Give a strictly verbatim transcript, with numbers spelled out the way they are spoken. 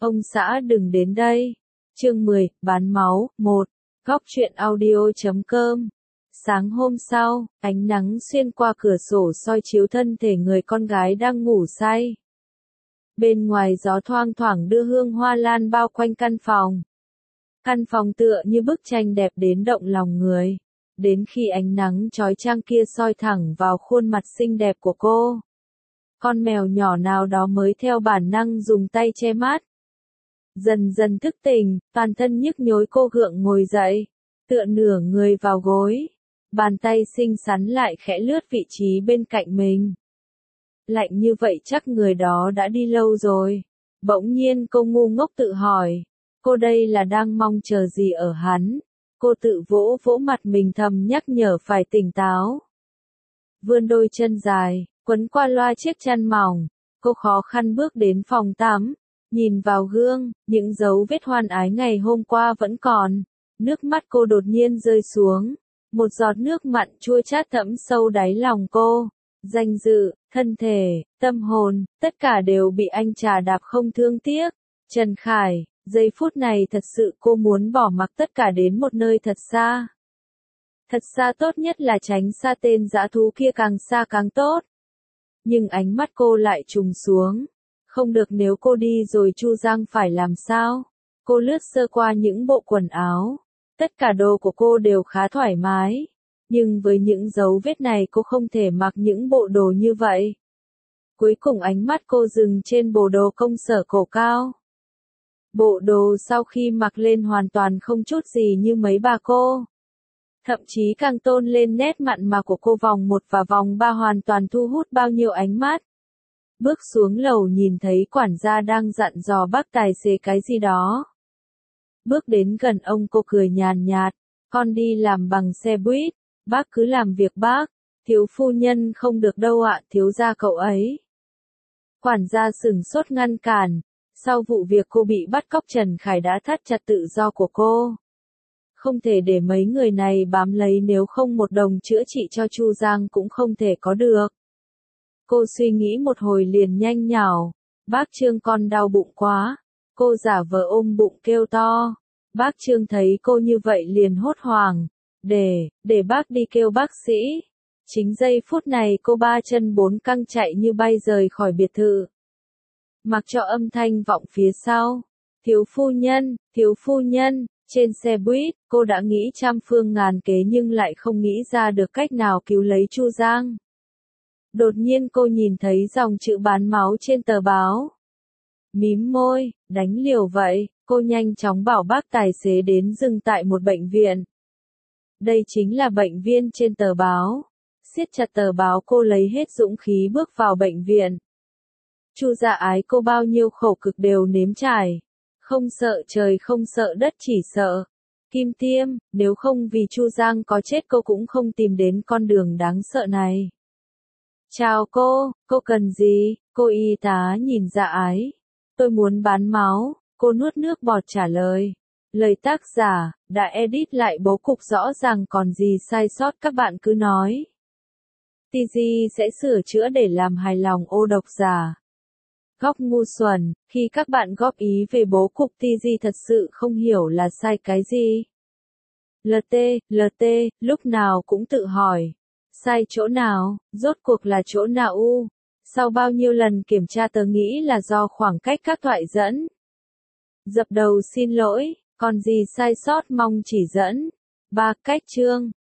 Ông xã đừng đến đây. Chương mười, bán máu, một. Góc truyện audio chấm com. Sáng hôm sau, ánh nắng xuyên qua cửa sổ soi chiếu thân thể người con gái đang ngủ say. Bên ngoài gió thoang thoảng đưa hương hoa lan bao quanh căn phòng. Căn phòng tựa như bức tranh đẹp đến động lòng người. Đến khi ánh nắng chói chang kia soi thẳng vào khuôn mặt xinh đẹp của cô. Con mèo nhỏ nào đó mới theo bản năng dùng tay che mắt. Dần dần thức tỉnh, toàn thân nhức nhối cô gượng ngồi dậy, tựa nửa người vào gối. Bàn tay xinh xắn lại khẽ lướt vị trí bên cạnh mình. Lạnh như vậy chắc người đó đã đi lâu rồi. Bỗng nhiên cô ngu ngốc tự hỏi, cô đây là đang mong chờ gì ở hắn? Cô tự vỗ vỗ mặt mình thầm nhắc nhở phải tỉnh táo. Vươn đôi chân dài, quấn qua loa chiếc chăn mỏng, cô khó khăn bước đến phòng tắm, nhìn vào gương, những dấu vết hoan ái ngày hôm qua vẫn còn. Nước mắt cô đột nhiên rơi xuống, một giọt nước mặn chua chát thấm sâu đáy lòng cô. Danh dự, thân thể, tâm hồn, tất cả đều bị anh trà đạp không thương tiếc. Trần Khải, giây phút này thật sự cô muốn bỏ mặc tất cả đến một nơi thật xa. Thật xa tốt nhất là tránh xa tên dã thú kia, càng xa càng tốt. Nhưng ánh mắt cô lại trùng xuống. Không được, nếu cô đi rồi Chu Giang phải làm sao? Cô lướt sơ qua những bộ quần áo. Tất cả đồ của cô đều khá thoải mái. Nhưng với những dấu vết này cô không thể mặc những bộ đồ như vậy. Cuối cùng ánh mắt cô dừng trên bộ đồ công sở cổ cao. Bộ đồ sau khi mặc lên hoàn toàn không chút gì như mấy bà cô. Thậm chí càng tôn lên nét mặn mà của cô. Vòng một và vòng ba hoàn toàn thu hút bao nhiêu ánh mắt. Bước xuống lầu nhìn thấy quản gia đang dặn dò bác tài xế cái gì đó. Bước đến gần ông cô cười nhàn nhạt, con đi làm bằng xe buýt, bác cứ làm việc bác, thiếu phu nhân không được đâu ạ, thiếu gia cậu ấy. Quản gia sửng sốt ngăn cản, sau vụ việc cô bị bắt cóc Trần Khải đã thắt chặt tự do của cô. Không thể để mấy người này bám lấy, nếu không một đồng chữa trị cho Chu Giang cũng không thể có được. Cô suy nghĩ một hồi liền nhanh nhảu, bác Trương con đau bụng quá. Cô giả vờ ôm bụng kêu to. Bác Trương thấy cô như vậy liền hốt hoảng, để, để bác đi kêu bác sĩ. Chính giây phút này cô ba chân bốn cẳng chạy như bay rời khỏi biệt thự. Mặc cho âm thanh vọng phía sau, thiếu phu nhân, thiếu phu nhân. Trên xe buýt, cô đã nghĩ trăm phương ngàn kế nhưng lại không nghĩ ra được cách nào cứu lấy Chu Giang. Đột nhiên cô nhìn thấy dòng chữ bán máu trên tờ báo. Mím môi, đánh liều vậy, cô nhanh chóng bảo bác tài xế đến dừng tại một bệnh viện. Đây chính là bệnh viện trên tờ báo. Siết chặt tờ báo cô lấy hết dũng khí bước vào bệnh viện. Chu Dạ Ái cô bao nhiêu khổ cực đều nếm trải. Không sợ trời không sợ đất, chỉ sợ Kim Tiêm, nếu không vì Chu Giang có chết cô cũng không tìm đến con đường đáng sợ này. Chào cô, cô cần gì? Cô y tá nhìn Dạ Ái. Tôi muốn bán máu, cô nuốt nước bọt trả lời. Lời tác giả, đã edit lại bố cục rõ ràng, còn gì sai sót các bạn cứ nói. tê giê sẽ sửa chữa để làm hài lòng ô độc giả. Góc ngu xuẩn, khi các bạn góp ý về bố cục tê giê thật sự không hiểu là sai cái gì. lờ tê, lờ tê, lúc nào cũng tự hỏi. Sai chỗ nào, rốt cuộc là chỗ nào u? Sau bao nhiêu lần kiểm tra tớ nghĩ là do khoảng cách các thoại dẫn. Dập đầu xin lỗi, còn gì sai sót mong chỉ dẫn. Ba cách chương.